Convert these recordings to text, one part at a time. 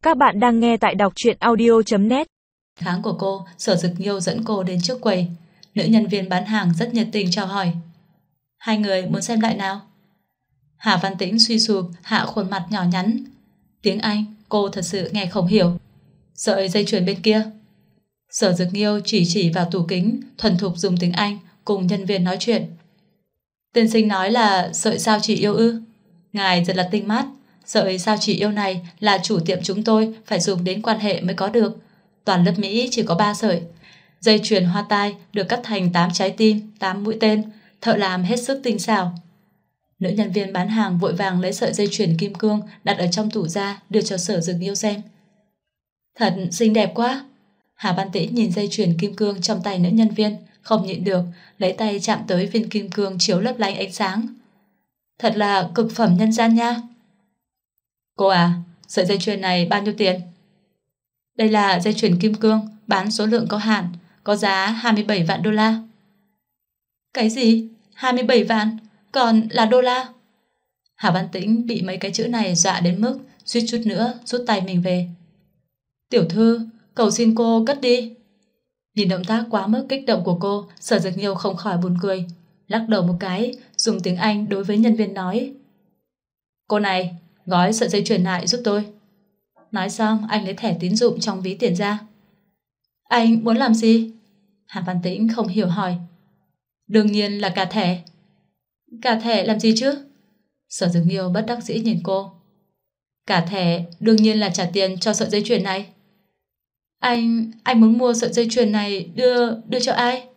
Các bạn đang nghe tại đọc truyện audio.net. Tháng của cô, Sở Dực Nghiêu dẫn cô đến trước quầy. Nữ nhân viên bán hàng rất nhiệt tình chào hỏi. Hai người muốn xem lại nào? Hà Văn Tĩnh suy sụp hạ khuôn mặt nhỏ nhắn. Tiếng Anh cô thật sự nghe không hiểu. Sợi dây chuyền bên kia. Sở Dực Nghiêu chỉ vào tủ kính, thuần thục dùng tiếng Anh cùng nhân viên nói chuyện. Tiên sinh nói là sợi sao chỉ yêu ư? Ngài thật là tinh mắt. Sợi sao chỉ yêu này là chủ tiệm chúng tôi phải dùng đến quan hệ mới có được. Toàn lớp Mỹ chỉ có 3 sợi. Dây chuyền hoa tai được cắt thành 8 trái tim, 8 mũi tên, thợ làm hết sức tinh xảo. Nữ nhân viên bán hàng vội vàng lấy sợi dây chuyền kim cương đặt ở trong tủ ra đưa cho Sở Dực Nghiêu xem. Thật xinh đẹp quá. Hà Văn Tĩnh nhìn dây chuyền kim cương trong tay nữ nhân viên, không nhịn được, lấy tay chạm tới viên kim cương chiếu lấp lánh ánh sáng. Thật là cực phẩm nhân gian nha. Cô à, sợi dây chuyền này bao nhiêu tiền? Đây là dây chuyền kim cương, bán số lượng có hạn, có giá 27 vạn đô la. Cái gì? 27 vạn? Còn là đô la? Hà Văn Tĩnh bị mấy cái chữ này dọa đến mức suýt chút nữa rút tay mình về. Tiểu thư, cầu xin cô cất đi. Nhìn động tác quá mức kích động của cô, Sở Dực Nghiêu không khỏi buồn cười, lắc đầu một cái, dùng tiếng Anh đối với nhân viên nói. Cô này, gói sợi dây chuyền lại giúp tôi. Nói xong anh lấy thẻ tín dụng trong ví tiền ra. Anh muốn làm gì? Hà Văn Tĩnh không hiểu hỏi. Đương nhiên là cả thẻ. Cả thẻ làm gì chứ? Sở Dực Nghiêu bất đắc dĩ nhìn cô. Cả thẻ đương nhiên là trả tiền cho sợi dây chuyền này. Anh muốn mua sợi dây chuyền này đưa cho ai?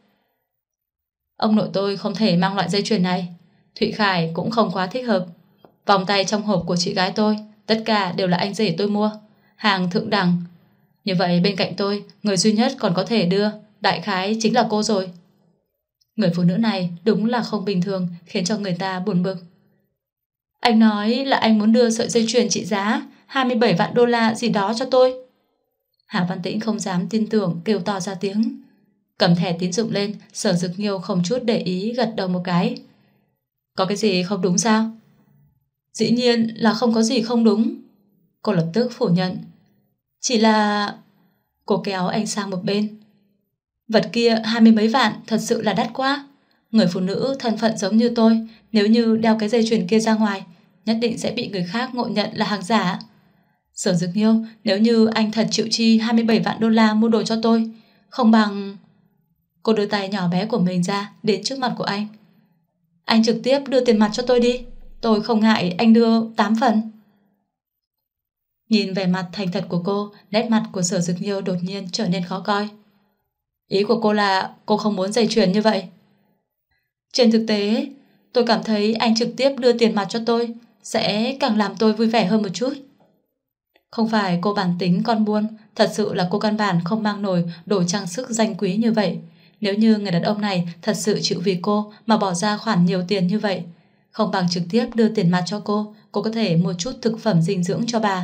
Ông nội tôi không thể mang loại dây chuyền này. Thụy Khải cũng không quá thích hợp. Vòng tay trong hộp của chị gái tôi tất cả đều là anh rể tôi mua, hàng thượng đẳng. Như vậy bên cạnh tôi, người duy nhất còn có thể đưa đại khái chính là cô rồi. Người phụ nữ này đúng là không bình thường, khiến cho người ta buồn bực. Anh nói là anh muốn đưa sợi dây chuyền trị giá 27 vạn đô la gì đó cho tôi. Hà Văn Tĩnh không dám tin tưởng, kêu to ra tiếng. Cầm thẻ tín dụng lên, Sở Dực Nghiêu không chút để ý gật đầu một cái. Có cái gì không đúng sao? Dĩ nhiên là không có gì không đúng. Cô lập tức phủ nhận. Chỉ là... Cô kéo anh sang một bên. Vật kia 20 mấy vạn thật sự là đắt quá. Người phụ nữ thân phận giống như tôi, nếu như đeo cái dây chuyền kia ra ngoài, nhất định sẽ bị người khác ngộ nhận là hàng giả. Sở Dực Nghiêu, nếu như anh thật chịu chi 27 vạn đô la mua đồ cho tôi, không bằng... Cô đưa tay nhỏ bé của mình ra đến trước mặt của anh. Anh trực tiếp đưa tiền mặt cho tôi đi. Tôi không ngại anh đưa 8 phần. Nhìn vẻ mặt thành thật của cô, nét mặt của Sở Dực Nghiêu đột nhiên trở nên khó coi. Ý của cô là cô không muốn dây chuyền như vậy. Trên thực tế, tôi cảm thấy anh trực tiếp đưa tiền mặt cho tôi sẽ càng làm tôi vui vẻ hơn một chút. Không phải cô bản tính con buôn, thật sự là cô căn bản không mang nổi đồ trang sức danh quý như vậy. Nếu như người đàn ông này thật sự chịu vì cô mà bỏ ra khoản nhiều tiền như vậy, không bằng trực tiếp đưa tiền mặt cho cô có thể mua chút thực phẩm dinh dưỡng cho bà.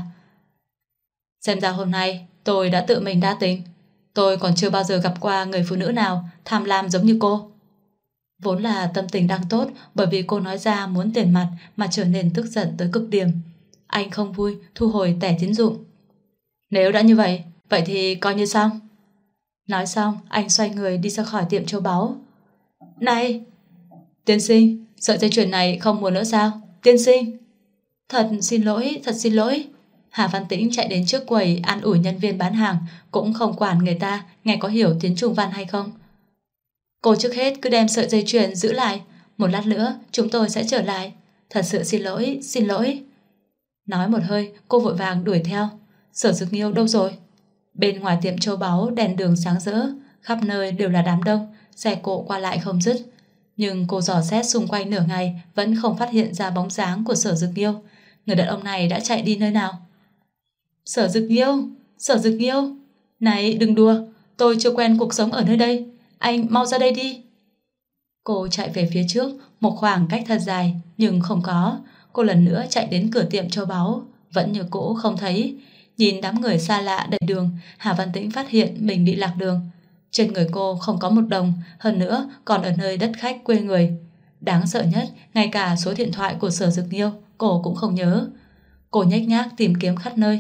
Xem ra hôm nay tôi đã tự mình đa tình. Tôi còn chưa bao giờ gặp qua người phụ nữ nào tham lam giống như cô. Vốn là tâm tình đang tốt, bởi vì cô nói ra muốn tiền mặt mà trở nên tức giận tới cực điểm. Anh không vui, thu hồi thẻ tín dụng. Nếu đã như vậy, vậy thì coi như xong. Nói xong, anh xoay người đi ra khỏi tiệm châu báu. Này, tiên sinh, sợi dây chuyền này không muốn nữa sao? Tiên sinh. Thật xin lỗi. Hà Văn Tĩnh chạy đến trước quầy an ủi nhân viên bán hàng, cũng không quản người ta nghe có hiểu tiếng Trung văn hay không. Cô trước hết cứ đem sợi dây chuyền giữ lại, một lát nữa chúng tôi sẽ trở lại. Thật sự xin lỗi. Nói một hơi, cô vội vàng đuổi theo. Sở Dực Nghiêu đâu rồi? Bên ngoài tiệm châu báu đèn đường sáng rỡ, khắp nơi đều là đám đông, xe cộ qua lại không dứt. Nhưng cô dò xét xung quanh nửa ngày vẫn không phát hiện ra bóng dáng của Sở Dực Nghiêu. Người đàn ông này đã chạy đi nơi nào? Sở Dực Nghiêu, này đừng đùa, tôi chưa quen cuộc sống ở nơi đây, anh mau ra đây đi. Cô chạy về phía trước một khoảng cách thật dài, nhưng không có. Cô lần nữa chạy đến cửa tiệm châu báu, vẫn như cũ không thấy. Nhìn đám người xa lạ đầy đường, Hà Văn Tĩnh phát hiện mình bị lạc đường. Trên người cô không có một đồng, hơn nữa còn ở nơi đất khách quê người. Đáng sợ nhất, ngay cả số điện thoại của Sở Dực Nghiêu cô cũng không nhớ. Cô nhếch nhác tìm kiếm khắp nơi,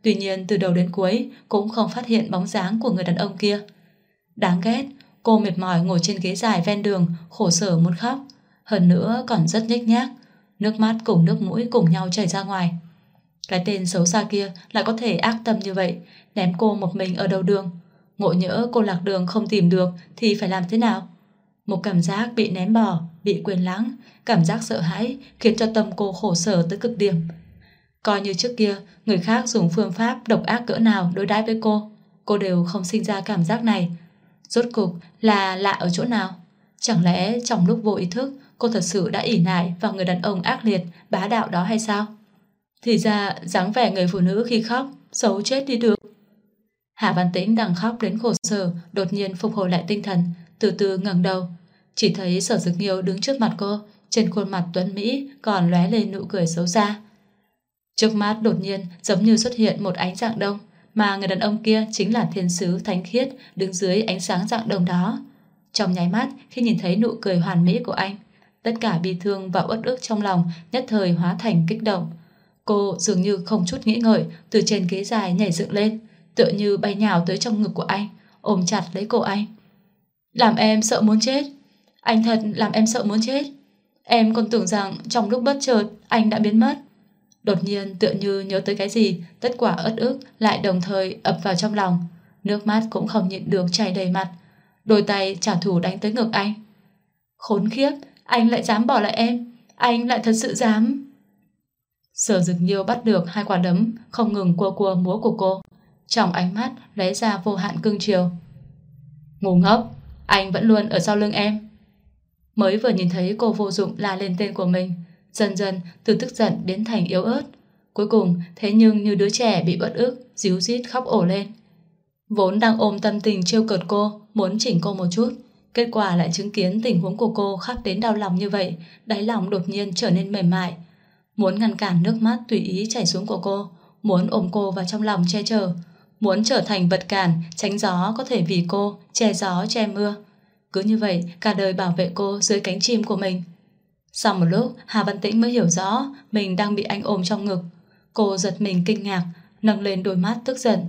Tuy nhiên từ đầu đến cuối cũng không phát hiện bóng dáng của người đàn ông kia. Đáng ghét, cô mệt mỏi ngồi trên ghế dài ven đường, khổ sở muốn khóc. Hơn nữa còn rất nhếch nhác, nước mắt cùng nước mũi cùng nhau chảy ra ngoài. Cái tên xấu xa kia lại có thể ác tâm như vậy, ném cô một mình ở đầu đường. Ngộ nhỡ cô lạc đường không tìm được thì phải làm thế nào? Một cảm giác bị ném bỏ, bị quên lãng, cảm giác sợ hãi khiến cho tâm cô khổ sở tới cực điểm. Coi như trước kia người khác dùng phương pháp độc ác cỡ nào đối đãi với cô đều không sinh ra cảm giác này. Rốt cục là lạ ở chỗ nào? Chẳng lẽ trong lúc vô ý thức cô thật sự đã ỷ nại vào người đàn ông ác liệt, bá đạo đó hay sao? Thì ra dáng vẻ người phụ nữ khi khóc xấu chết đi được. Hạ Văn Tĩnh đang khóc đến khổ sở, đột nhiên phục hồi lại tinh thần, từ từ ngẩng đầu, chỉ thấy Sở Dực Nghiêu đứng trước mặt cô, trên khuôn mặt tuấn mỹ còn lóe lên nụ cười xấu xa. Trước mắt đột nhiên giống như xuất hiện một ánh dạng đông, mà người đàn ông kia chính là thiên sứ thánh khiết đứng dưới ánh sáng dạng đông đó. Trong nháy mắt khi nhìn thấy nụ cười hoàn mỹ của anh, tất cả bi thương và uất ức trong lòng nhất thời hóa thành kích động. Cô dường như không chút nghĩ ngợi từ trên ghế dài nhảy dựng lên, tựa như bay nhào tới trong ngực của anh, ôm chặt lấy cổ anh. Làm em sợ muốn chết. Anh thật làm em sợ muốn chết. Em còn tưởng rằng trong lúc bất chợt anh đã biến mất. Đột nhiên tựa như nhớ tới cái gì, tất quả uất ức lại đồng thời ập vào trong lòng. Nước mắt cũng không nhịn được chảy đầy mặt. Đôi tay trả thù đánh tới ngực anh. Khốn khiếp, anh lại dám bỏ lại em. Anh lại thật sự dám. Sở Dực Nghiêu bắt được hai quả đấm không ngừng cua cua múa của cô, trong ánh mắt lóe ra vô hạn cưng chiều. Ngu ngốc, anh vẫn luôn ở sau lưng em. Mới vừa nhìn thấy cô vô dụng la lên tên của mình, dần dần từ tức giận đến thành yếu ớt. Cuối cùng thế nhưng như đứa trẻ bị uất ức, ríu rít khóc ổ lên. Vốn đang ôm tâm tình trêu cợt cô, muốn chỉnh cô một chút, kết quả lại chứng kiến tình huống của cô khắc đến đau lòng như vậy, đáy lòng đột nhiên trở nên mềm mại. Muốn ngăn cản nước mắt tùy ý chảy xuống của cô, muốn ôm cô vào trong lòng che chở, muốn trở thành vật cản tránh gió có thể vì cô che gió che mưa. Cứ như vậy cả đời bảo vệ cô dưới cánh chim của mình. Sau một lúc Hà Văn Tĩnh mới hiểu rõ mình đang bị anh ôm trong ngực. Cô giật mình kinh ngạc, nâng lên đôi mắt tức giận.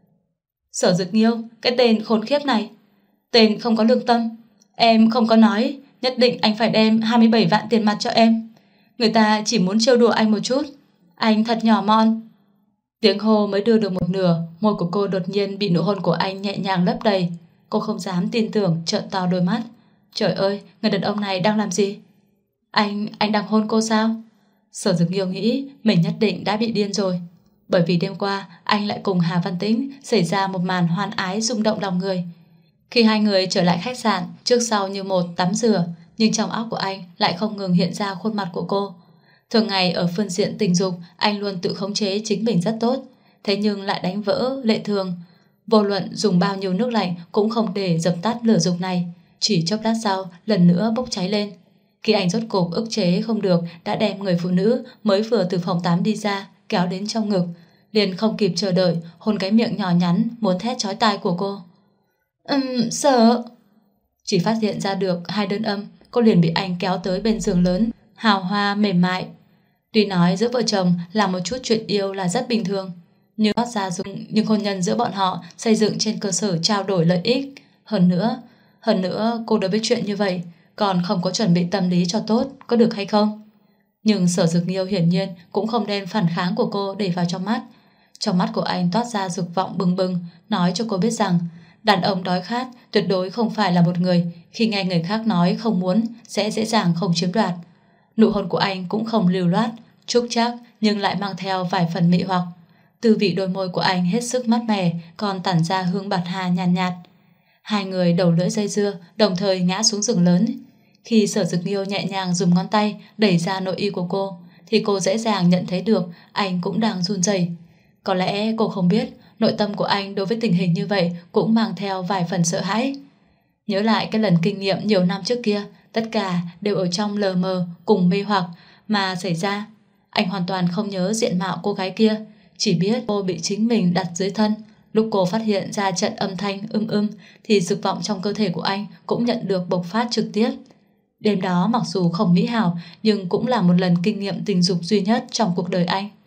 Sở Dực Nghiêu, cái tên khốn khiếp này, tên không có lương tâm. Em không có nói nhất định anh phải đem 27 vạn tiền mặt cho em. Người ta chỉ muốn trêu đùa anh một chút. Anh thật nhỏ mọn. Tiếng hô mới đưa được một nửa, môi của cô đột nhiên bị nụ hôn của anh nhẹ nhàng lấp đầy. Cô không dám tin tưởng, trợn to đôi mắt. Trời ơi, người đàn ông này đang làm gì? Anh đang hôn cô sao? Sở Dực Nghiêu nghĩ mình nhất định đã bị điên rồi. Bởi vì đêm qua anh lại cùng Hà Văn Tĩnh xảy ra một màn hoan ái rung động lòng người. Khi hai người trở lại khách sạn, trước sau như một tắm rửa, nhưng trong óc của anh lại không ngừng hiện ra khuôn mặt của cô. Thường ngày ở phương diện tình dục, anh luôn tự khống chế chính mình rất tốt, thế nhưng lại đánh vỡ lệ thường. Vô luận dùng bao nhiêu nước lạnh cũng không để dập tắt lửa dục này. Chỉ chốc lát sau lần nữa bốc cháy lên. Khi anh rốt cục ức chế không được, đã đem người phụ nữ mới vừa từ phòng tắm đi ra kéo đến trong ngực, liền không kịp chờ đợi hôn cái miệng nhỏ nhắn muốn thét chói tai của cô. Sợ. Chỉ phát hiện ra được hai đơn âm, cô liền bị anh kéo tới bên giường lớn, hào hoa mềm mại. Tuy nói giữa vợ chồng là một chút chuyện yêu là rất bình thường, nhưng hôn nhân giữa bọn họ xây dựng trên cơ sở trao đổi lợi ích. Hơn nữa cô đối với chuyện như vậy còn không có chuẩn bị tâm lý cho tốt, có được hay không? Nhưng Sở Dực Nghiêu hiển nhiên cũng không đem phản kháng của cô để vào trong mắt. Trong mắt của anh toát ra dục vọng bừng bừng, nói cho cô biết rằng đàn ông đói khát tuyệt đối không phải là một người khi nghe người khác nói không muốn sẽ dễ dàng không chiếm đoạt. Nụ hôn của anh cũng không lưu loát, trúc trác nhưng lại mang theo vài phần mị hoặc. Tư vị đôi môi của anh hết sức mát mẻ, còn tản ra hương bạc hà nhàn nhạt. Hai người đầu lưỡi dây dưa, đồng thời ngã xuống giường lớn. Khi Sở Dực Nghiêu nhẹ nhàng dùng ngón tay đẩy ra nội y của cô, thì cô dễ dàng nhận thấy được anh cũng đang run rẩy. Có lẽ cô không biết nội tâm của anh đối với tình hình như vậy cũng mang theo vài phần sợ hãi. Nhớ lại cái lần kinh nghiệm nhiều năm trước kia, tất cả đều ở trong lờ mờ cùng mê hoặc mà xảy ra. Anh hoàn toàn không nhớ diện mạo cô gái kia, chỉ biết cô bị chính mình đặt dưới thân. Lúc cô phát hiện ra trận âm thanh thì dục vọng trong cơ thể của anh cũng nhận được bộc phát trực tiếp. Đêm đó mặc dù không mỹ hảo nhưng cũng là một lần kinh nghiệm tình dục duy nhất trong cuộc đời anh.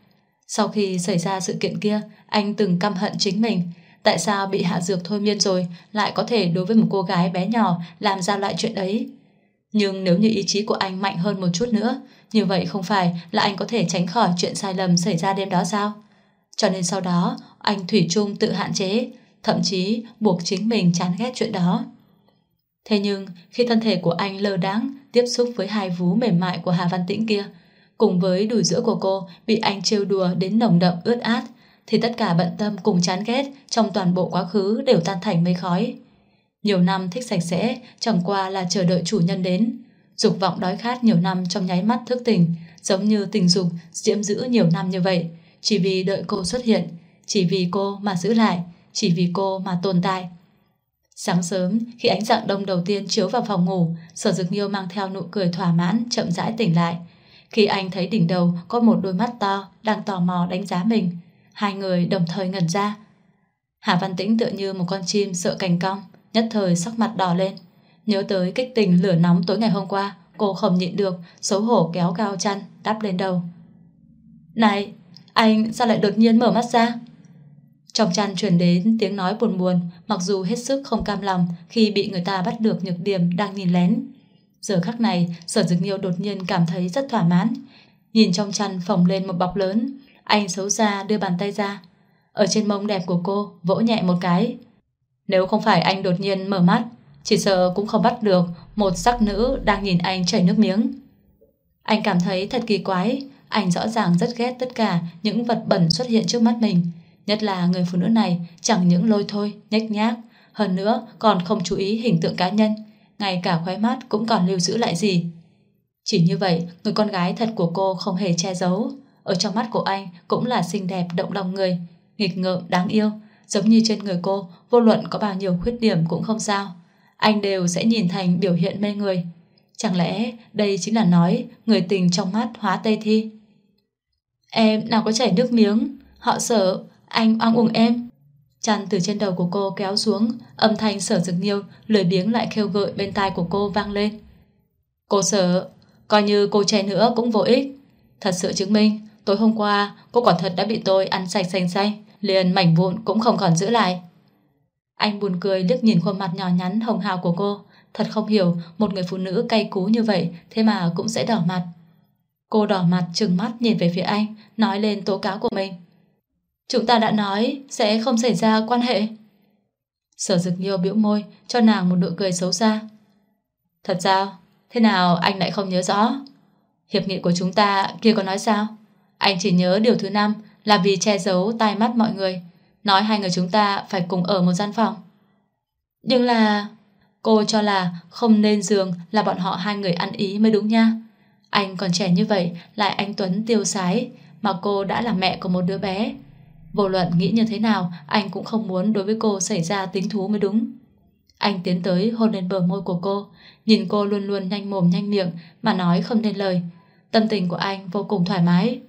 Sau khi xảy ra sự kiện kia, anh từng căm hận chính mình. Tại sao bị hạ dược thôi miên rồi lại có thể đối với một cô gái bé nhỏ làm ra loại chuyện ấy? Nhưng nếu như ý chí của anh mạnh hơn một chút nữa, như vậy không phải là anh có thể tránh khỏi chuyện sai lầm xảy ra đêm đó sao? Cho nên sau đó, anh thủy chung tự hạn chế, thậm chí buộc chính mình chán ghét chuyện đó. Thế nhưng, khi thân thể của anh lơ đãng tiếp xúc với hai vú mềm mại của Hà Văn Tĩnh kia, cùng với đùi giữa của cô bị anh trêu đùa đến nồng đậm ướt át, thì tất cả bận tâm cùng chán ghét trong toàn bộ quá khứ đều tan thành mây khói. Nhiều năm thích sạch sẽ chẳng qua là chờ đợi chủ nhân đến. Dục vọng đói khát nhiều năm trong nháy mắt thức tỉnh, giống như tình dục diễm dữ nhiều năm như vậy, chỉ vì đợi cô xuất hiện, chỉ vì cô mà giữ lại, chỉ vì cô mà tồn tại. Sáng sớm, khi ánh rạng đông đầu tiên chiếu vào phòng ngủ, Sở Dực Nhiêu mang theo nụ cười thỏa mãn chậm rãi tỉnh lại. Khi anh thấy đỉnh đầu có một đôi mắt to đang tò mò đánh giá mình, hai người đồng thời ngẩn ra. Hà Văn Tĩnh tựa như một con chim sợ cành cong, nhất thời sắc mặt đỏ lên. Nhớ tới kích tình lửa nóng tối ngày hôm qua, cô không nhịn được, xấu hổ kéo cao chăn đắp lên đầu. Này, anh sao lại đột nhiên mở mắt ra? Trong chăn truyền đến tiếng nói buồn buồn, mặc dù hết sức không cam lòng khi bị người ta bắt được nhược điểm đang nhìn lén. Giờ khắc này, Sở Dực Nhiêu đột nhiên cảm thấy rất thỏa mãn. Nhìn trong chăn phồng lên một bọc lớn, anh xấu xa đưa bàn tay ra, ở trên mông đẹp của cô vỗ nhẹ một cái. Nếu không phải anh đột nhiên mở mắt, chỉ sợ cũng không bắt được một sắc nữ đang nhìn anh chảy nước miếng. Anh cảm thấy thật kỳ quái, anh rõ ràng rất ghét tất cả những vật bẩn xuất hiện trước mắt mình. Nhất là người phụ nữ này chẳng những lôi thôi, nhếch nhác, hơn nữa còn không chú ý hình tượng cá nhân, ngay cả khóe mắt cũng còn lưu giữ lại gì. Chỉ như vậy, người con gái thật của cô không hề che giấu. Ở trong mắt của anh cũng là xinh đẹp động lòng người, nghịch ngợm đáng yêu, giống như trên người cô vô luận có bao nhiêu khuyết điểm cũng không sao, anh đều sẽ nhìn thành biểu hiện mê người. Chẳng lẽ đây chính là nói người tình trong mắt hóa Tây Thi? Em nào có chảy nước miếng, họ sợ anh oang uổng em. Chăn từ trên đầu của cô kéo xuống, âm thanh Sở Dực Nhiêu lười biếng lại khêu gợi bên tai của cô vang lên. Cô sợ, coi như cô che nữa cũng vô ích. Thật sự chứng minh tối hôm qua cô quả thật đã bị tôi ăn sạch xanh xanh, liền mảnh vụn cũng không còn giữ lại. Anh buồn cười liếc nhìn khuôn mặt nhỏ nhắn hồng hào của cô, thật không hiểu một người phụ nữ cay cú như vậy thế mà cũng sẽ đỏ mặt. Cô đỏ mặt trừng mắt nhìn về phía anh, nói lên tố cáo của mình. Chúng ta đã nói sẽ không xảy ra quan hệ. Sở Dực Nhiêu bĩu môi cho nàng một nụ cười xấu xa. Thật sao? Thế nào anh lại không nhớ rõ? Hiệp nghị của chúng ta kia có nói sao? Anh chỉ nhớ điều thứ 5 là vì che giấu tai mắt mọi người, nói hai người chúng ta phải cùng ở một gian phòng. Nhưng là... Cô cho là không nên giường là bọn họ hai người ăn ý mới đúng nha. Anh còn trẻ như vậy, lại anh tuấn tiêu sái, mà cô đã là mẹ của một đứa bé. Vô luận nghĩ như thế nào, anh cũng không muốn đối với cô xảy ra tính thú mới đúng. Anh tiến tới hôn lên bờ môi của cô, nhìn cô luôn luôn nhanh mồm nhanh miệng mà nói không nên lời. Tâm tình của anh vô cùng thoải mái.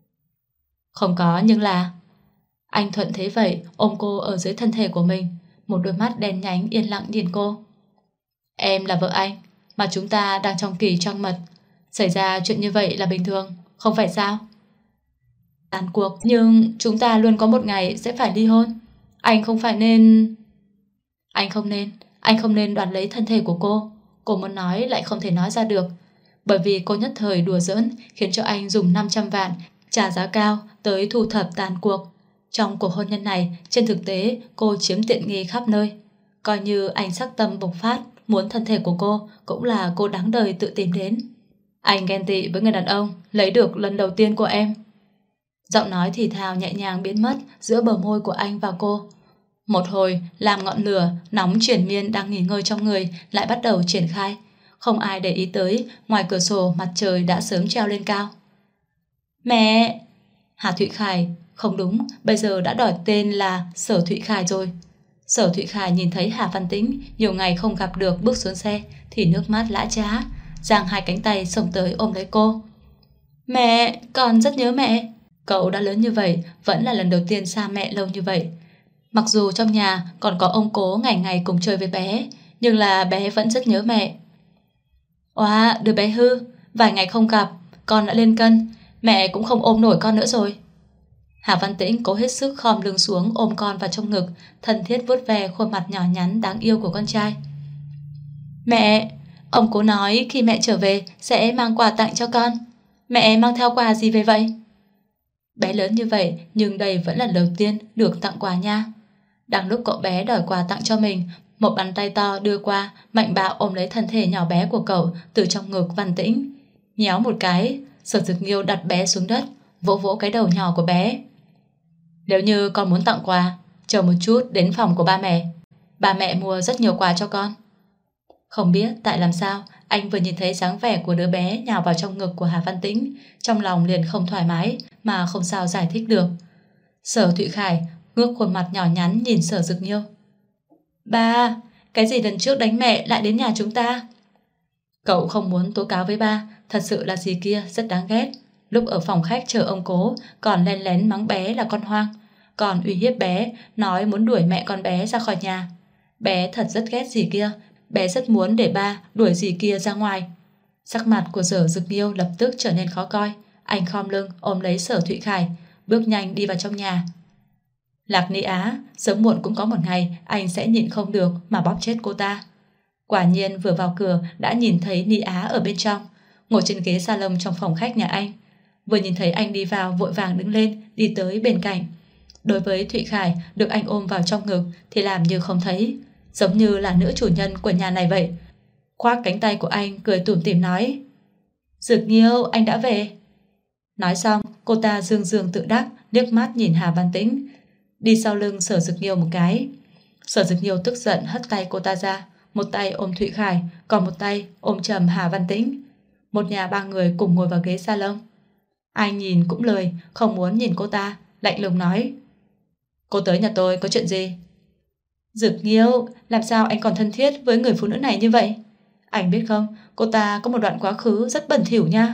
Không có nhưng là... Anh thuận thế vậy ôm cô ở dưới thân thể của mình, một đôi mắt đen nhánh yên lặng nhìn cô. Em là vợ anh, mà chúng ta đang trong kỳ trăng mật, xảy ra chuyện như vậy là bình thường, không phải sao? Tàn cuộc, nhưng chúng ta luôn có một ngày sẽ phải ly hôn. Anh không phải nên... Anh không nên đoạt lấy thân thể của cô. Cô muốn nói lại không thể nói ra được, bởi vì cô nhất thời đùa giỡn khiến cho anh dùng 500 vạn trả giá cao tới thu thập tàn cuộc. Trong cuộc hôn nhân này, trên thực tế cô chiếm tiện nghi khắp nơi. Coi như anh sắc tâm bộc phát muốn thân thể của cô, cũng là cô đáng đời tự tìm đến. Anh ghen tị với người đàn ông lấy được lần đầu tiên của em. Giọng nói thì thào nhẹ nhàng biến mất giữa bờ môi của anh và cô. Một hồi làm ngọn lửa nóng triền miên đang nghỉ ngơi trong người lại bắt đầu triển khai. Không ai để ý tới, ngoài cửa sổ mặt trời đã sớm treo lên cao. Mẹ! Hà Thụy Khải, không đúng, bây giờ đã đổi tên là Sở Thụy Khải rồi. Sở Thụy Khải nhìn thấy Hà Văn Tĩnh nhiều ngày không gặp được bước xuống xe thì nước mắt lã chã, giang hai cánh tay xông tới ôm lấy cô. Mẹ, con rất nhớ mẹ. Cậu đã lớn như vậy, vẫn là lần đầu tiên xa mẹ lâu như vậy. Mặc dù trong nhà còn có ông cố ngày ngày cùng chơi với bé, nhưng là bé vẫn rất nhớ mẹ. Oa, đứa bé hư, vài ngày không gặp, con đã lên cân, mẹ cũng không ôm nổi con nữa rồi. Hà Văn Tĩnh cố hết sức khom lưng xuống ôm con vào trong ngực, thân thiết vuốt ve khuôn mặt nhỏ nhắn đáng yêu của con trai. Mẹ, ông cố nói khi mẹ trở về sẽ mang quà tặng cho con. Mẹ mang theo quà gì về vậy? Bé lớn như vậy nhưng đây vẫn là lần đầu tiên được tặng quà nha. Đang lúc cậu bé đòi quà tặng cho mình, một bàn tay to đưa qua, mạnh bạo ôm lấy thân thể nhỏ bé của cậu từ trong ngực Văn Tĩnh. Nhéo một cái, Sở Dực Nghiêu đặt bé xuống đất, vỗ vỗ cái đầu nhỏ của bé. Nếu như con muốn tặng quà, chờ một chút đến phòng của ba mẹ. Ba mẹ mua rất nhiều quà cho con. Không biết tại làm sao, anh vừa nhìn thấy dáng vẻ của đứa bé nhào vào trong ngực của Hà Văn Tĩnh, trong lòng liền không thoải mái mà không sao giải thích được. Sở Thụy Khải ngước khuôn mặt nhỏ nhắn nhìn Sở Dực Nghiêu. Ba, cái gì lần trước đánh mẹ lại đến nhà chúng ta? Cậu không muốn tố cáo với ba, thật sự là gì kia rất đáng ghét. Lúc ở phòng khách chờ ông cố còn len lén mắng bé là con hoang, còn uy hiếp bé, nói muốn đuổi mẹ con bé ra khỏi nhà. Bé thật rất ghét gì kia, bé rất muốn để ba đuổi gì kia ra ngoài. Sắc mặt của Sở Dực Nghiêu lập tức trở nên khó coi. Anh khom lưng ôm lấy Sở Thụy Khải, bước nhanh đi vào trong nhà. Lạc Ni Á, sớm muộn cũng có một ngày anh sẽ nhịn không được mà bóp chết cô ta. Quả nhiên vừa vào cửa đã nhìn thấy Ni Á ở bên trong, ngồi trên ghế salon trong phòng khách nhà anh. Vừa nhìn thấy anh đi vào vội vàng đứng lên, đi tới bên cạnh. Đối với Thụy Khải được anh ôm vào trong ngực thì làm như không thấy, giống như là nữ chủ nhân của nhà này vậy. Khoác cánh tay của anh cười tủm tỉm nói: Dực Nghiêu, anh đã về. Nói xong cô ta dương dương tự đắc liếc mắt nhìn Hà Văn Tĩnh, đi sau lưng Sở Dực Nghiêu một cái. Sở Dực Nghiêu tức giận hất tay cô ta ra, một tay ôm Thụy Khải, còn một tay ôm chầm Hà Văn Tĩnh. Một nhà ba người cùng ngồi vào ghế salon. Anh nhìn cũng lười, không muốn nhìn cô ta, lạnh lùng nói: Cô tới nhà tôi có chuyện gì? Dực Nghiêu, làm sao anh còn thân thiết với người phụ nữ này như vậy? Anh biết không, cô ta có một đoạn quá khứ rất bẩn thỉu nha.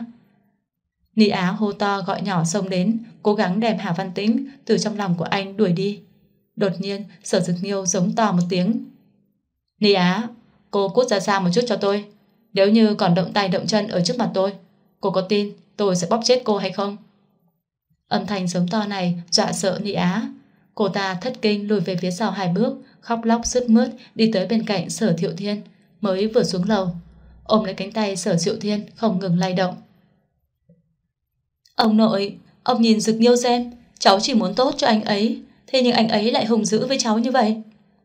Ni Á hô to gọi nhỏ xông đến, cố gắng đem Hà Văn Tĩnh từ trong lòng của anh đuổi đi. Đột nhiên Sở Dực Nghiêu giống to một tiếng: Ni Á, cô cút ra xa một chút cho tôi. Nếu như còn động tay động chân ở trước mặt tôi, cô có tin tôi sẽ bóp chết cô hay không? Âm thanh giống to này dọa sợ Ni Á. Cô ta thất kinh lùi về phía sau 2 bước, khóc lóc sướt mướt đi tới bên cạnh Sở Thiệu Thiên. Mới vừa xuống lầu, ôm lấy cánh tay Sở Thiệu Thiên không ngừng lay động. Ông nội, ông nhìn Dực Nghiêu xem, cháu chỉ muốn tốt cho anh ấy, thế nhưng anh ấy lại hung dữ với cháu như vậy.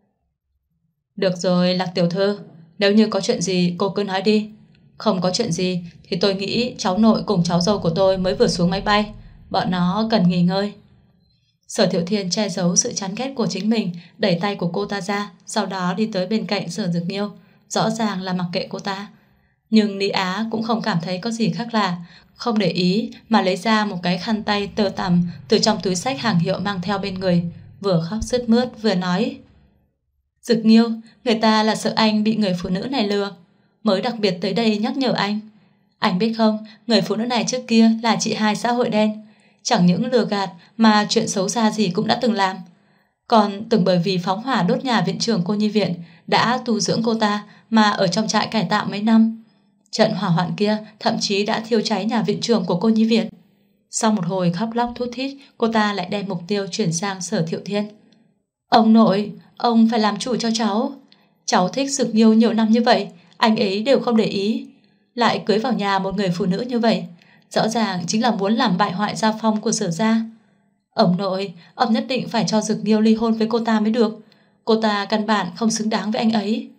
Được rồi Lạc tiểu thư, nếu như có chuyện gì cô cứ nói đi. Không có chuyện gì thì tôi nghĩ cháu nội cùng cháu dâu của tôi mới vừa xuống máy bay, bọn nó cần nghỉ ngơi. Sở Thiệu Thiên che giấu sự chán ghét của chính mình, đẩy tay của cô ta ra, sau đó đi tới bên cạnh Sở Dực Nghiêu, rõ ràng là mặc kệ cô ta. Nhưng Ni Á cũng không cảm thấy có gì khác lạ, không để ý mà lấy ra một cái khăn tay tơ tằm từ trong túi xách hàng hiệu mang theo bên người, vừa khóc sướt mướt vừa nói: Dực Nghiêu, người ta là sợ anh bị người phụ nữ này lừa, mới đặc biệt tới đây nhắc nhở anh. Anh biết không, người phụ nữ này trước kia là chị hai xã hội đen, chẳng những lừa gạt mà chuyện xấu xa gì cũng đã từng làm. Còn từng bởi vì phóng hỏa đốt nhà viện trưởng cô nhi viện đã tu dưỡng cô ta mà ở trong trại cải tạo mấy năm. Trận hỏa hoạn kia thậm chí đã thiêu cháy nhà viện trưởng của cô nhi viện. Sau một hồi khóc lóc thút thít, cô ta lại đem mục tiêu chuyển sang Sở Thiệu Thiên. Ông nội, ông phải làm chủ cho cháu. Cháu thích Dực Nghiêu nhiều năm như vậy, anh ấy đều không để ý, lại cưới vào nhà một người phụ nữ như vậy, rõ ràng chính là muốn làm bại hoại gia phong của Sở gia. Ông nội, ông nhất định phải cho Dực Nghiêu ly hôn với cô ta mới được. Cô ta căn bản không xứng đáng với anh ấy.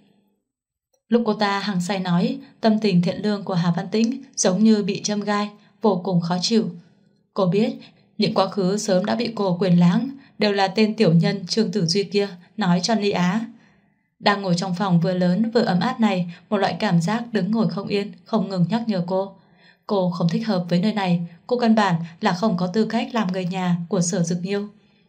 Lúc cô ta hăng say nói, tâm tình thiện lương của Hà Văn Tĩnh giống như bị châm gai, vô cùng khó chịu. Cô biết những quá khứ sớm đã bị cô quyền láng đều là tên tiểu nhân Trương Tử Duy kia nói cho Ni Á. Đang ngồi trong phòng vừa lớn vừa ấm áp này, một loại cảm giác đứng ngồi không yên không ngừng nhắc nhở cô. Cô không thích hợp với nơi này, cô căn bản là không có tư cách làm người nhà của Sở Dực Nghiêu.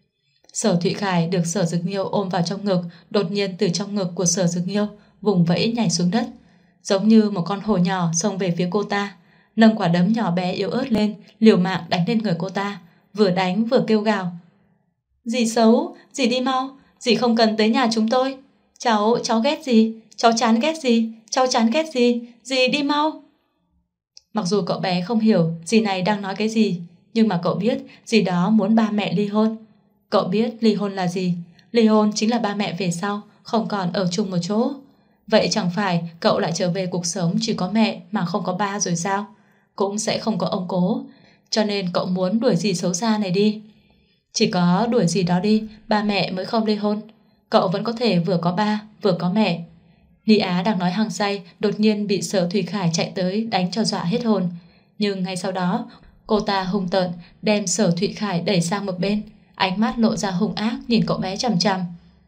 Sở Thụy Khải được Sở Dực Nghiêu ôm vào trong ngực, đột nhiên từ trong ngực của Sở Dực Nghiêu vùng vẫy nhảy xuống đất, giống như một con hổ nhỏ xông về phía cô ta, nâng quả đấm nhỏ bé yếu ớt lên, liều mạng đánh lên người cô ta, vừa đánh vừa kêu gào: Dì xấu, dì đi mau, dì không cần tới nhà chúng tôi. Cháu ghét gì, cháu chán ghét gì, cháu chán ghét gì, dì đi mau. Mặc dù cậu bé không hiểu dì này đang nói cái gì, Nhưng mà cậu biết gì đó muốn ba mẹ ly hôn. Cậu biết ly hôn là gì? Ly hôn chính là ba mẹ về sau không còn ở chung một chỗ. Vậy chẳng phải cậu lại trở về cuộc sống chỉ có mẹ mà không có ba rồi sao? Cũng sẽ không có ông cố. Cho nên cậu muốn đuổi dì xấu xa này đi. Chỉ có đuổi dì đó đi, ba mẹ mới không ly hôn. Cậu vẫn có thể vừa có ba, vừa có mẹ. Ni Á đang nói hăng say, đột nhiên bị Sở Thủy Khải chạy tới đánh cho dọa hết hồn. Nhưng ngay sau đó, cô ta hung tợn đem Sở Thụy Khải đẩy sang một bên, ánh mắt lộ ra hung ác nhìn cậu bé chằm chằm.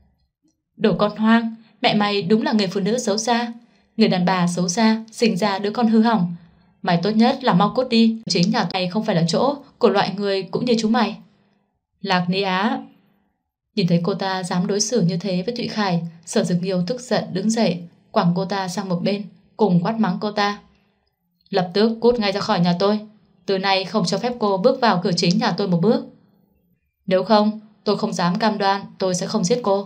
Đồ con hoang, mẹ mày đúng là người phụ nữ xấu xa. Người đàn bà xấu xa, sinh ra đứa con hư hỏng. Mày tốt nhất là mau cút đi, chính nhà mày không phải là chỗ của loại người cũng như chúng mày. Lạc Ni Á. Nhìn thấy cô ta dám đối xử như thế với Thụy Khải, Sở Dực Nghiêu tức giận đứng dậy, quẳng cô ta sang một bên, cùng quát mắng cô ta. Lập tức cút ngay ra khỏi nhà tôi. Từ nay không cho phép cô bước vào cửa chính nhà tôi một bước. Nếu không, tôi không dám cam đoan tôi sẽ không giết cô.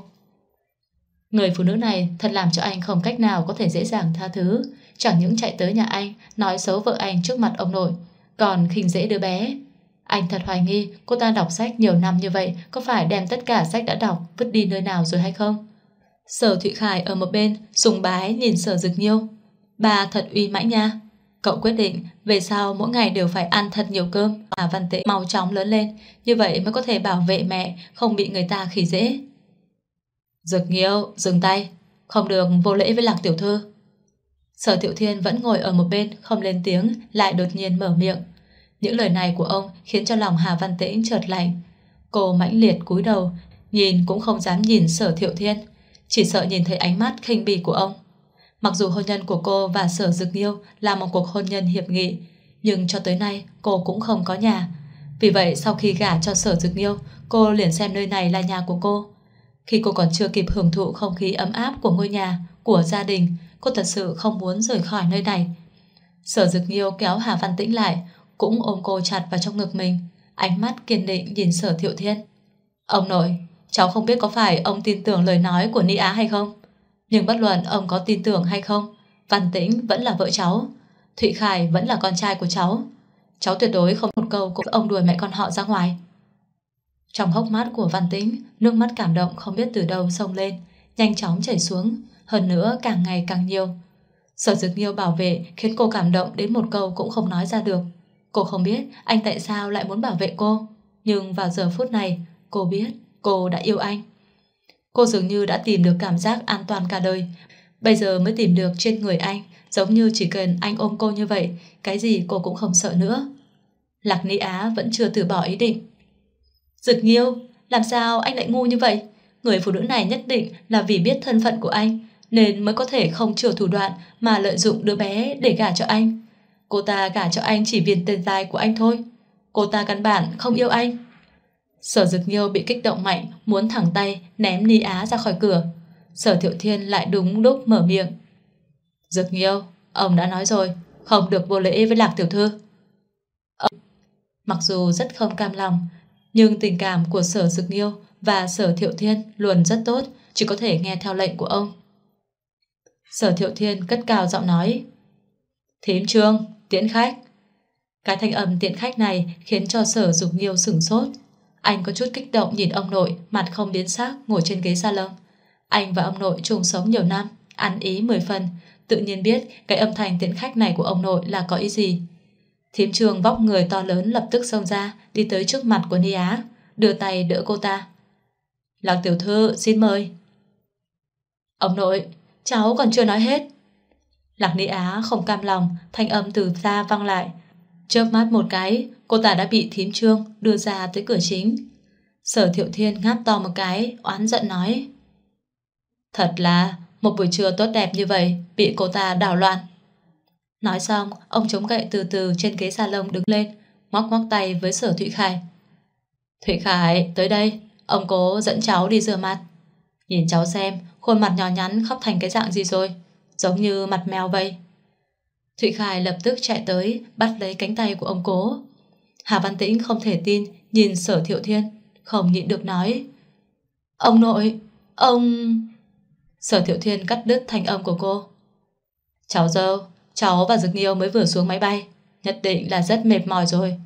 Người phụ nữ này thật làm cho anh không cách nào có thể dễ dàng tha thứ. Chẳng những chạy tới nhà anh nói xấu vợ anh trước mặt ông nội, còn khinh dễ đứa bé. Anh thật hoài nghi cô ta đọc sách nhiều năm như vậy có phải đem tất cả sách đã đọc vứt đi nơi nào rồi hay không. Sở Thụy Khải ở một bên sùng bái nhìn Sở Dực Nghiêu. Bà thật uy mãnh nha. Cậu quyết định về sau mỗi ngày đều phải ăn thật nhiều cơm. Hà Văn Tĩnh mau chóng lớn lên, như vậy mới có thể bảo vệ mẹ không bị người ta khi dễ. Dực Nghiêu, dừng tay, không được vô lễ với Lạc tiểu thư. Sở Thiệu Thiên vẫn ngồi ở một bên không lên tiếng, lại đột nhiên mở miệng. Những lời này của ông khiến cho lòng Hà Văn Tĩnh chợt lạnh. Cô mãnh liệt cúi đầu, nhìn cũng không dám nhìn Sở Thiệu Thiên, chỉ sợ nhìn thấy ánh mắt khinh bỉ của ông. Mặc dù hôn nhân của cô và Sở Dực Nghiêu là một cuộc hôn nhân hiệp nghị, nhưng cho tới nay cô cũng không có nhà. Vì vậy sau khi gả cho Sở Dực Nghiêu, cô liền xem nơi này là nhà của cô. Khi cô còn chưa kịp hưởng thụ không khí ấm áp của ngôi nhà, của gia đình, cô thật sự không muốn rời khỏi nơi này. Sở Dực Nghiêu kéo Hà Văn Tĩnh lại, cũng ôm cô chặt vào trong ngực mình, ánh mắt kiên định nhìn Sở Thiệu Thiên. Ông nội, cháu không biết có phải ông tin tưởng lời nói của Ni Á hay không? Nhưng bất luận ông có tin tưởng hay không, Văn Tĩnh vẫn là vợ cháu, Thụy Khải vẫn là con trai của cháu. Cháu tuyệt đối không một câu của ông đuổi mẹ con họ ra ngoài. Trong hốc mắt của Văn Tĩnh, nước mắt cảm động không biết từ đâu xông lên, nhanh chóng chảy xuống, hơn nữa càng ngày càng nhiều. Sở Dực Nghiêu bảo vệ khiến cô cảm động đến một câu cũng không nói ra được. Cô không biết anh tại sao lại muốn bảo vệ cô, nhưng vào giờ phút này cô biết cô đã yêu anh. Cô dường như đã tìm được cảm giác an toàn cả đời, bây giờ mới tìm được trên người anh, giống như chỉ cần anh ôm cô như vậy, cái gì cô cũng không sợ nữa. Lạc Ni Á vẫn chưa từ bỏ ý định. Dực Nghiêu, làm sao anh lại ngu như vậy? Người phụ nữ này nhất định là vì biết thân phận của anh nên mới có thể không chừa thủ đoạn mà lợi dụng đứa bé để gả cho anh. Cô ta gả cho anh chỉ vì tiền tài của anh thôi. Cô ta căn bản không yêu anh. Sở Dực Nghiêu bị kích động mạnh, muốn thẳng tay ném Ni Á ra khỏi cửa. Sở Thiệu Thiên lại đúng lúc mở miệng. Dực Nghiêu, ông đã nói rồi, không được vô lễ với Lạc tiểu thư. Mặc dù rất không cam lòng, nhưng tình cảm của Sở Dực Nghiêu và Sở Thiệu Thiên luôn rất tốt, chỉ có thể nghe theo lệnh của ông. Sở Thiệu Thiên cất cao giọng nói. Thím Trương, tiễn khách. Cái thanh âm tiễn khách này khiến cho Sở Dực Nghiêu sửng sốt. Anh có chút kích động nhìn ông nội mặt không biến sắc ngồi trên ghế salon. Anh và ông nội chung sống nhiều năm, ăn ý 10 phần, tự nhiên biết cái âm thanh tiễn khách này của ông nội là có ý gì. Thím Trương vóc người to lớn lập tức xông ra, đi tới trước mặt của Ni Á, đưa tay đỡ cô ta. Lạc tiểu thư xin mời. Ông nội, cháu còn chưa nói hết. Lạc Ni Á không cam lòng, thanh âm từ xa vang lại. Chớp mắt một cái, cô ta đã bị thím Trương đưa ra tới cửa chính. Sở Thiệu Thiên ngáp to một cái, oán giận nói. Thật là một buổi trưa tốt đẹp như vậy bị cô ta đảo loạn. Nói xong, ông chống gậy từ từ trên ghế salon đứng lên, ngoắc ngoắc tay với Sở Thụy Khải. Thụy Khải, tới đây, ông cố dẫn cháu đi rửa mặt. Nhìn cháu xem, khuôn mặt nhỏ nhắn khóc thành cái dạng gì rồi, giống như mặt mèo vậy. Thụy Khải lập tức chạy tới, bắt lấy cánh tay của ông cố. Hà Văn Tĩnh không thể tin, nhìn Sở Thiệu Thiên, không nhịn được nói. Ông nội, ông... Sở Thiệu Thiên cắt đứt thanh âm của cô. Cháu dâu, cháu và Dực Nghiêu mới vừa xuống máy bay, nhất định là rất mệt mỏi rồi.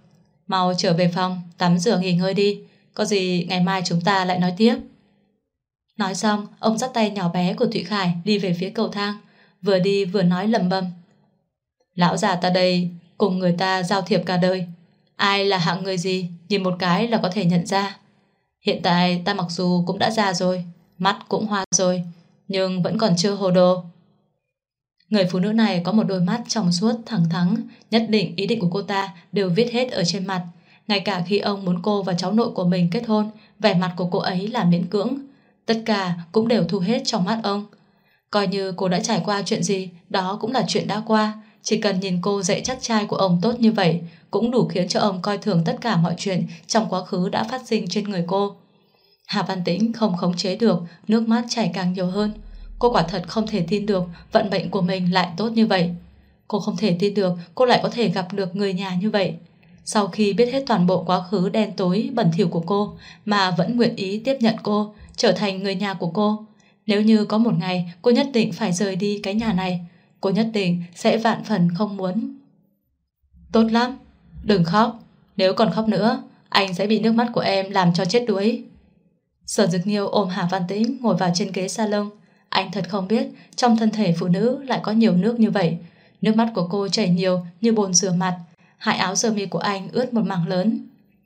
Mau trở về phòng, tắm rửa nghỉ ngơi đi. Có gì ngày mai chúng ta lại nói tiếp. Nói xong, ông dắt tay nhỏ bé của Thụy Khải đi về phía cầu thang. Vừa đi vừa nói lẩm bẩm. Lão già ta đây cùng người ta giao thiệp cả đời. Ai là hạng người gì, nhìn một cái là có thể nhận ra. Hiện tại ta mặc dù cũng đã già rồi, mắt cũng hoa rồi, nhưng vẫn còn chưa hồ đồ. Người phụ nữ này có một đôi mắt trong suốt thẳng thắn, nhất định ý định của cô ta đều viết hết ở trên mặt. Ngay cả khi ông muốn cô và cháu nội của mình kết hôn, vẻ mặt của cô ấy là miễn cưỡng. Tất cả cũng đều thu hết trong mắt ông. Coi như cô đã trải qua chuyện gì, đó cũng là chuyện đã qua. Chỉ cần nhìn cô dạy chắc trai của ông tốt như vậy, cũng đủ khiến cho ông coi thường tất cả mọi chuyện trong quá khứ đã phát sinh trên người cô. Hà Văn Tĩnh không khống chế được, nước mắt chảy càng nhiều hơn. Cô quả thật không thể tin được vận mệnh của mình lại tốt như vậy. Cô không thể tin được cô lại có thể gặp được người nhà như vậy. Sau khi biết hết toàn bộ quá khứ đen tối bẩn thỉu của cô mà vẫn nguyện ý tiếp nhận cô, trở thành người nhà của cô. Nếu như có một ngày cô nhất định phải rời đi cái nhà này, cô nhất định sẽ vạn phần không muốn. Tốt lắm, đừng khóc. Nếu còn khóc nữa, anh sẽ bị nước mắt của em làm cho chết đuối. Sở Dực Nghiêu ôm Hà Văn Tĩnh ngồi vào trên ghế salon. Anh thật không biết trong thân thể phụ nữ lại có nhiều nước như vậy. Nước mắt của cô chảy nhiều như bồn rửa mặt. Hai áo sơ mi của anh ướt một mảng lớn.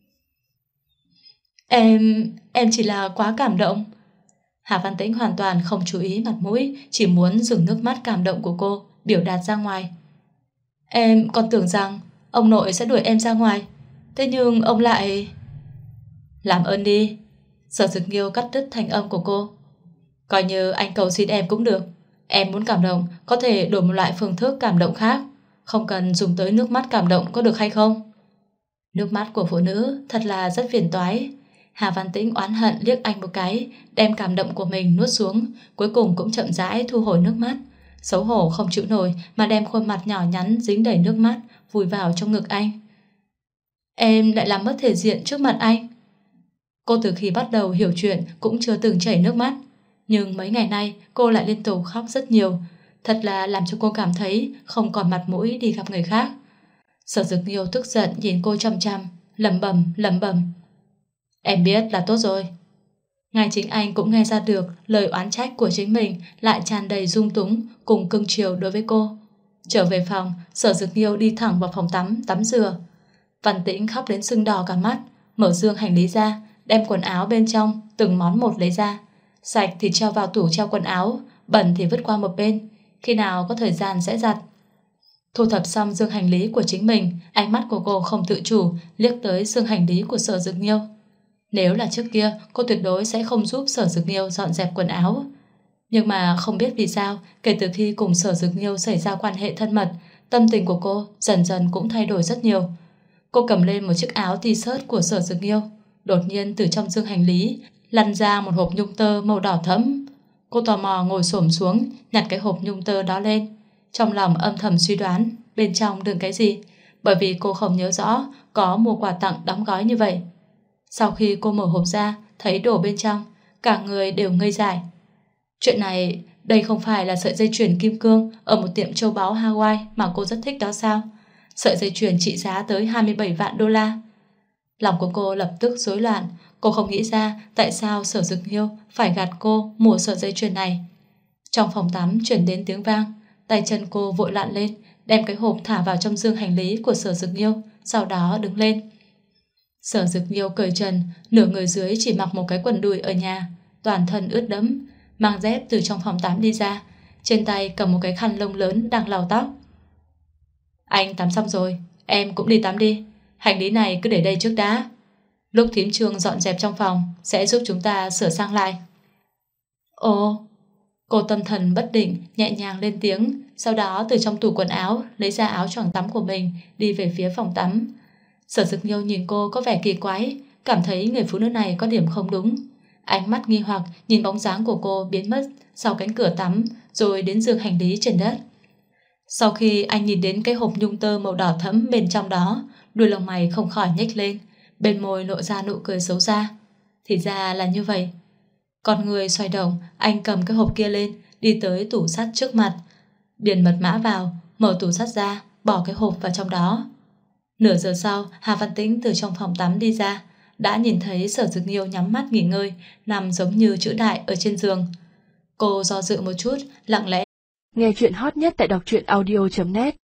Em chỉ là quá cảm động. Hà Văn Tĩnh hoàn toàn không chú ý mặt mũi, chỉ muốn dừng nước mắt cảm động của cô biểu đạt ra ngoài. Em còn tưởng rằng ông nội sẽ đuổi em ra ngoài, thế nhưng ông lại... Làm ơn đi. Sở Dực Nghiêu cắt đứt thanh âm của cô. Coi như anh cầu xin em cũng được. Em muốn cảm động có thể đổi một loại phương thức cảm động khác, không cần dùng tới nước mắt cảm động, có được hay không? Nước mắt của phụ nữ thật là rất phiền toái. Hà Văn Tĩnh oán hận liếc anh một cái, đem cảm động của mình nuốt xuống, cuối cùng cũng chậm rãi thu hồi nước mắt. Xấu hổ không chịu nổi mà đem khuôn mặt nhỏ nhắn dính đầy nước mắt vùi vào trong ngực anh. Em lại làm mất thể diện trước mặt anh. Cô từ khi bắt đầu hiểu chuyện cũng chưa từng chảy nước mắt, nhưng mấy ngày nay cô lại liên tục khóc rất nhiều. Thật là làm cho cô cảm thấy không còn mặt mũi đi gặp người khác. Sở Dực Nghiêu tức giận nhìn cô chằm chằm, lẩm bẩm. Em biết là tốt rồi. Ngay chính anh cũng nghe ra được lời oán trách của chính mình lại tràn đầy dung túng cùng cưng chiều đối với cô. Trở về phòng, Sở Dực Nghiêu đi thẳng vào phòng tắm rửa. Văn Tĩnh khóc đến sưng đỏ cả mắt, mở dương hành lý ra, đem quần áo bên trong từng món một lấy ra. Sạch thì treo vào tủ treo quần áo, bẩn thì vứt qua một bên, khi nào có thời gian sẽ giặt. Thu thập xong dương hành lý của chính mình, ánh mắt của cô không tự chủ liếc tới dương hành lý của Sở Dực Nghiêu. Nếu là trước kia, cô tuyệt đối sẽ không giúp Sở Dực Nghiêu dọn dẹp quần áo. Nhưng mà không biết vì sao, kể từ khi cùng Sở Dực Nghiêu xảy ra quan hệ thân mật, tâm tình của cô dần dần cũng thay đổi rất nhiều. Cô cầm lên một chiếc áo t-shirt của Sở Dực Nghiêu, đột nhiên từ trong dương hành lý lăn ra một hộp nhung tơ màu đỏ thẫm. Cô tò mò ngồi xổm xuống nhặt cái hộp nhung tơ đó lên, trong lòng âm thầm suy đoán bên trong đựng cái gì, bởi vì cô không nhớ rõ có mua quà tặng đóng gói như vậy. Sau khi cô mở hộp ra, thấy đồ bên trong, cả người đều ngây dại. Chuyện này, đây không phải là sợi dây chuyền kim cương ở một tiệm châu báu Hawaii mà cô rất thích đó sao? Sợi dây chuyền trị giá tới 27 vạn đô la. Lòng của cô lập tức rối loạn. Cô không nghĩ ra tại sao Sở Dực Nghiêu phải gạt cô mua sợi dây chuyền này. Trong phòng tắm chuyển đến tiếng vang, tay chân cô vội lặn lên, đem cái hộp thả vào trong dương hành lý của Sở Dực Nghiêu, sau đó đứng lên. Sở Dực Nghiêu cởi trần, nửa người dưới chỉ mặc một cái quần đùi ở nhà, toàn thân ướt đẫm, mang dép từ trong phòng tắm đi ra, trên tay cầm một cái khăn lông lớn đang lau tóc. Anh tắm xong rồi, em cũng đi tắm đi. Hành lý này cứ để đây trước đã. Lúc thím Trương dọn dẹp trong phòng sẽ giúp chúng ta sửa sang lại. Ồ, cô tâm thần bất định nhẹ nhàng lên tiếng, sau đó từ trong tủ quần áo lấy ra áo choàng tắm của mình, đi về phía phòng tắm. Sở Dực Nghiêu nhìn cô có vẻ kỳ quái, cảm thấy người phụ nữ này có điểm không đúng. Ánh mắt nghi hoặc nhìn bóng dáng của cô biến mất sau cánh cửa tắm, rồi đến giường hành lý trên đất. Sau khi anh nhìn đến cái hộp nhung tơ màu đỏ thẫm bên trong đó, đuôi lông mày không khỏi nhếch lên, bên môi lộ ra nụ cười xấu xa. Thì ra là như vậy. Con người xoay động, anh cầm cái hộp kia lên, đi tới tủ sắt trước mặt, điền mật mã vào, mở tủ sắt ra, bỏ cái hộp vào trong đó. Nửa giờ sau, Hà Văn Tĩnh từ trong phòng tắm đi ra, đã nhìn thấy Sở Dực Nghiêu nhắm mắt nghỉ ngơi, nằm giống như chữ đại ở trên giường. Cô do dự một chút, lặng lẽ. Nghe chuyện hot nhất tại đọc truyện audio.net